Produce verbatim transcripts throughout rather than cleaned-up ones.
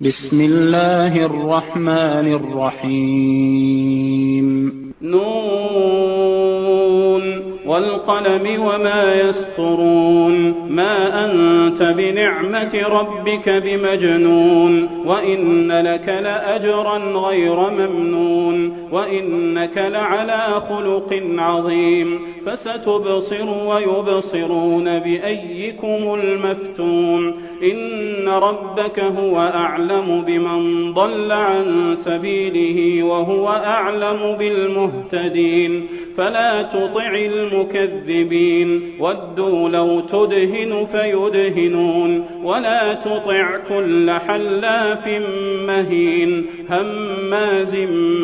بسم الله الرحمن الرحيم نون والقلم وما يسطرون ما أنت بنعمة ربك بمجنون وإن لك لأجرا غير ممنون وإنك لعلى خلق عظيم فستبصر ويبصرون بأيكم المفتون إن ربك هو أعلم بمن ضل عن سبيله وهو أعلم بالمهتدين فلا تطع المكذبين ودوا لو تدهن فيدهنون ولا تطع كل حلاف مهين هماز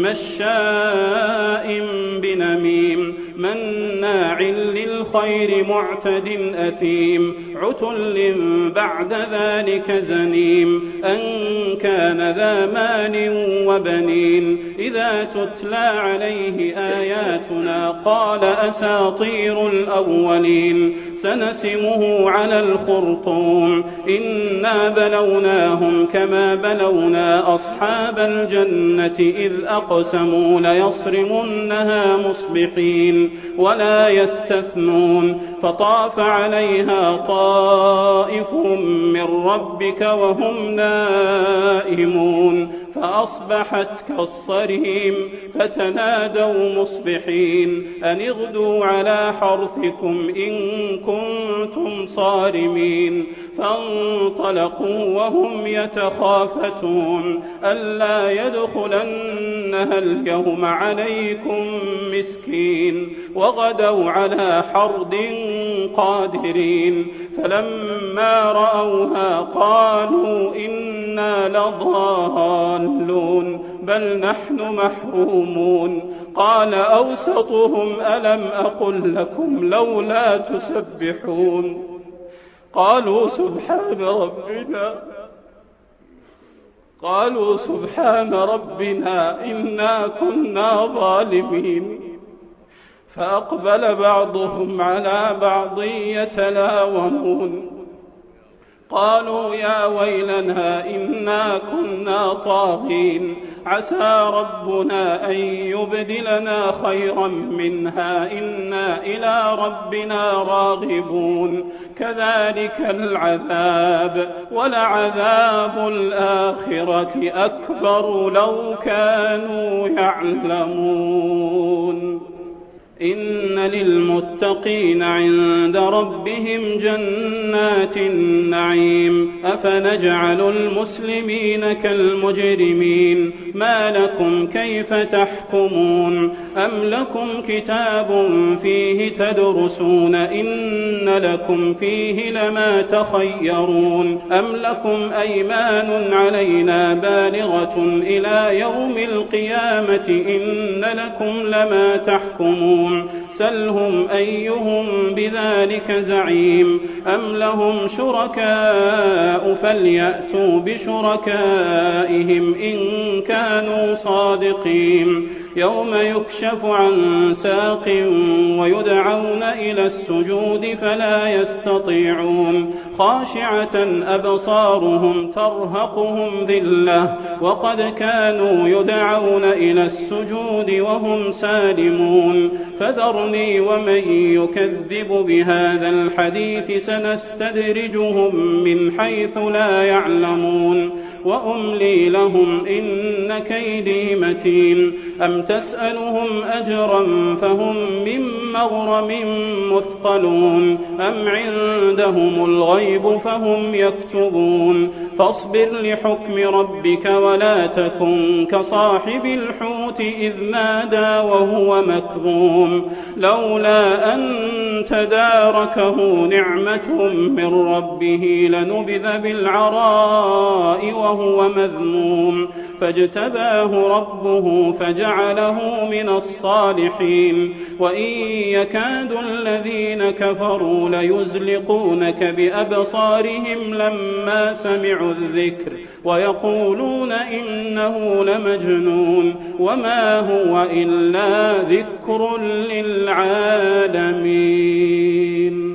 مشاء بنميم مناع للخير معتد أثيم عتل بعد ذلك زنيم أن كان ذا مال وبنين إذا تتلى عليه آياتنا قال أساطير الأولين سنسمه على الخرطوم إنا بلوناهم كما بلونا أصحاب الجنة إذ أقسموا ليصرمنها مصبحين ولا يستثنون فطاف عليها طائف من ربك وهم نائمون فأصبحت كالصريم فتنادوا مصبحين أن اغدوا على حرثكم إن كنتم صارمين فانطلقوا وهم يتخافتون ألا يدخلنها اليوم عليكم مسكين وغدوا على حرد قادرين فلما رأوها قالوا إنا لضالون بل نحن محرومون قال أوسطهم ألم أقل لكم لولا تسبحون قالوا سبحان ربنا قالوا سبحان ربنا إنا كنا ظالمين فأقبل بعضهم على بعض يتلاومون قالوا يا ويلنا إنا كنا طاغين عسى ربنا أن يبدلنا خيرا منها إنا إلى ربنا راغبون كذلك العذاب ولعذاب الآخرة أكبر لو كانوا يعلمون إن للمتقين عند ربهم جنات النعيم أفنجعل المسلمين كالمجرمين ما لكم كيف تحكمون أم لكم كتاب فيه تدرسون إن لكم فيه لما تخيرون أم لكم أيمان علينا بالغة إلى يوم القيامة إن لكم لما تحكمون سلهم أيهم بذلك زعيم أم لهم شركاء فليأتوا بشركائهم إن كانوا صادقين يوم يكشف عن ساق ويدعون إلى السجود فلا يستطيعون خاشعة أبصارهم ترهقهم ذلة وقد كانوا يدعون إلى السجود وهم سالمون فذرني ومن يكذب بهذا الحديث سنستدرجهم من حيث لا يعلمون وأملي لهم إن كيدي متين أم تسألهم أجرا فهم من مغرم مثقلون أم عندهم الغيب فهم يكتبون فاصبر لحكم ربك ولا تكن كصاحب الحوت إذ نادى وهو مكظوم لولا أن تداركه نعمة من ربه لنبذ بالعراء وهو مذموم فاجتباه ربه فجعله من الصالحين وإن يكاد الذين كفروا ليزلقونك بأبصارهم لما سمعوا الذكر ويقولون إنه لمجنون وما هو إلا ذكر للعالمين.